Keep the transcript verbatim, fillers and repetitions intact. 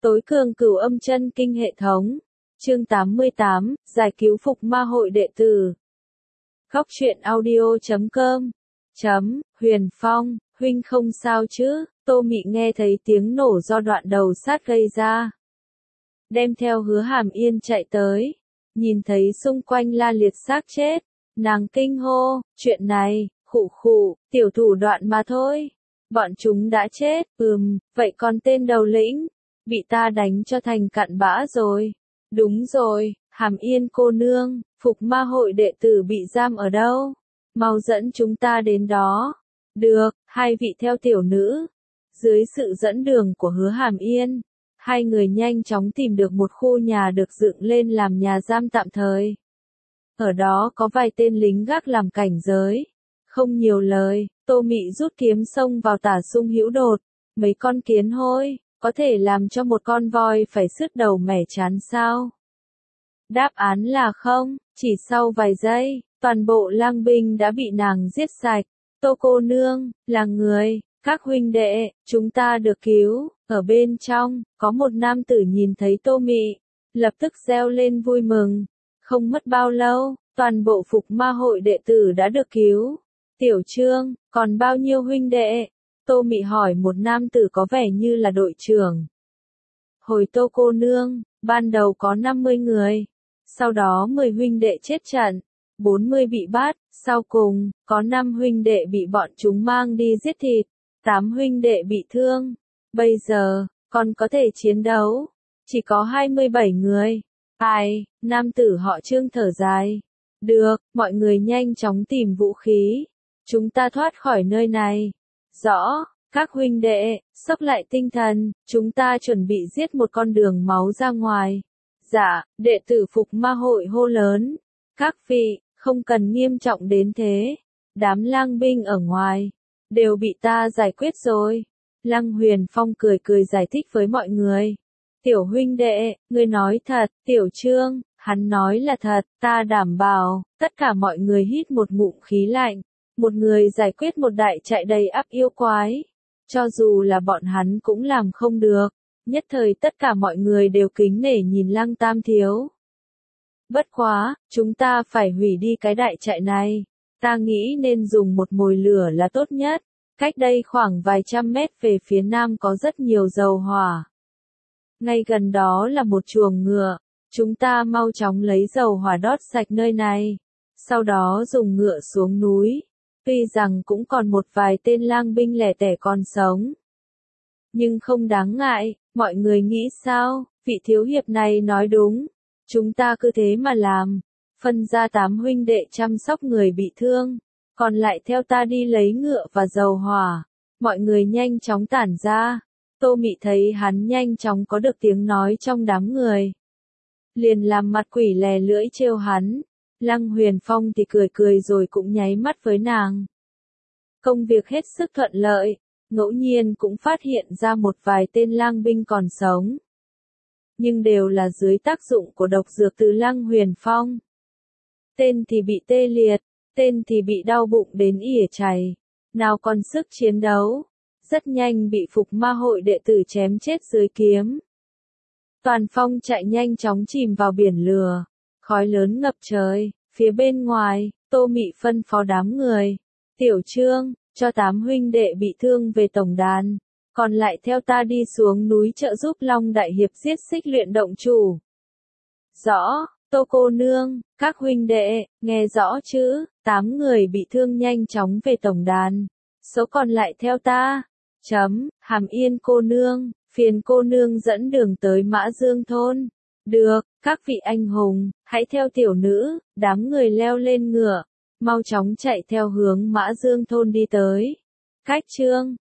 Tối cường cửu âm chân kinh hệ thống. Chương tám mươi tám, giải cứu phục ma hội đệ tử. Góc truyện audio chấm com. Chấm, Huyền Phong, huynh không sao chứ? Tô Mị nghe thấy tiếng nổ do đoạn đầu sát gây ra. Đem theo Hứa Hàm Yên chạy tới. Nhìn thấy xung quanh la liệt xác chết. Nàng kinh hô, chuyện này, khụ khụ, tiểu thủ đoạn mà thôi. Bọn chúng đã chết, ừm, vậy còn tên đầu lĩnh? Bị ta đánh cho thành cặn bã rồi. Đúng rồi, Hàm Yên cô nương, phục ma hội đệ tử bị giam ở đâu? Mau dẫn chúng ta đến đó. Được, hai vị theo tiểu nữ. Dưới sự dẫn đường của Hứa Hàm Yên, hai người nhanh chóng tìm được một khu nhà được dựng lên làm nhà giam tạm thời. Ở đó có vài tên lính gác làm cảnh giới. Không nhiều lời, Tô Mị rút kiếm xông vào tả sung hữu đột. Mấy con kiến hôi, có thể làm cho một con voi phải sứt đầu mẻ chán sao? Đáp án là không, chỉ sau vài giây, toàn bộ lang binh đã bị nàng giết sạch. Tô cô nương, là người, các huynh đệ, chúng ta được cứu. Ở bên trong, có một nam tử nhìn thấy Tô Mị, lập tức reo lên vui mừng. Không mất bao lâu, toàn bộ phục ma hội đệ tử đã được cứu. Tiểu Trương, còn bao nhiêu huynh đệ? Tô Mị hỏi một nam tử có vẻ như là đội trưởng. Hồi Tô cô nương, ban đầu có năm mươi người. Sau đó mười huynh đệ chết trận, bốn mươi bị bắt, sau cùng, có năm huynh đệ bị bọn chúng mang đi giết thịt, tám huynh đệ bị thương. Bây giờ, còn có thể chiến đấu, chỉ có hai mươi bảy người. Ai, nam tử họ Trương thở dài. Được, mọi người nhanh chóng tìm vũ khí. Chúng ta thoát khỏi nơi này. Rõ, các huynh đệ, xốc lại tinh thần, chúng ta chuẩn bị giết một con đường máu ra ngoài. Dạ, đệ tử phục ma hội hô lớn. Các vị, không cần nghiêm trọng đến thế. Đám lang binh ở ngoài, đều bị ta giải quyết rồi. Lăng Huyền Phong cười cười giải thích với mọi người. Tiểu huynh đệ, ngươi nói thật, Tiểu Trương, hắn nói là thật, ta đảm bảo. Tất cả mọi người hít một ngụm khí lạnh. Một người giải quyết một đại trại đầy ắp yêu quái. Cho dù là bọn hắn cũng làm không được. Nhất thời tất cả mọi người đều kính nể nhìn Lăng Tam Thiếu. Bất quá, chúng ta phải hủy đi cái đại trại này. Ta nghĩ nên dùng một mồi lửa là tốt nhất. Cách đây khoảng vài trăm mét về phía nam có rất nhiều dầu hỏa. Ngay gần đó là một chuồng ngựa. Chúng ta mau chóng lấy dầu hỏa đốt sạch nơi này. Sau đó dùng ngựa xuống núi. Tuy rằng cũng còn một vài tên lang binh lẻ tẻ còn sống. Nhưng không đáng ngại, mọi người nghĩ sao? Vị thiếu hiệp này nói đúng. Chúng ta cứ thế mà làm. Phân ra tám huynh đệ chăm sóc người bị thương. Còn lại theo ta đi lấy ngựa và dầu hỏa. Mọi người nhanh chóng tản ra. Tô Mị thấy hắn nhanh chóng có được tiếng nói trong đám người. Liền làm mặt quỷ lè lưỡi trêu hắn. Lăng Huyền Phong thì cười cười rồi cũng nháy mắt với nàng. Công việc hết sức thuận lợi. Ngẫu nhiên cũng phát hiện ra một vài tên lang binh còn sống. Nhưng đều là dưới tác dụng của độc dược từ Lăng Huyền Phong. Tên thì bị tê liệt, tên thì bị đau bụng đến ỉa chảy. Nào còn sức chiến đấu. Rất nhanh bị phục ma hội đệ tử chém chết dưới kiếm. Toàn phong chạy nhanh chóng chìm vào biển lửa. Khói lớn ngập trời. Phía bên ngoài, Tô Mị phân phó đám người. Tiểu Trương, cho tám huynh đệ bị thương về tổng đàn. Còn lại theo ta đi xuống núi trợ giúp Long Đại Hiệp giết Xích Luyện động chủ. Rõ, Tô cô nương, các huynh đệ, nghe rõ chứ? Tám người bị thương nhanh chóng về tổng đàn. Số còn lại theo ta. Chấm, Hàm Yên cô nương, phiền cô nương dẫn đường tới Mã Dương thôn. Được, các vị anh hùng, hãy theo tiểu nữ. Đám người leo lên ngựa, mau chóng chạy theo hướng Mã Dương thôn đi tới. Cách Trương,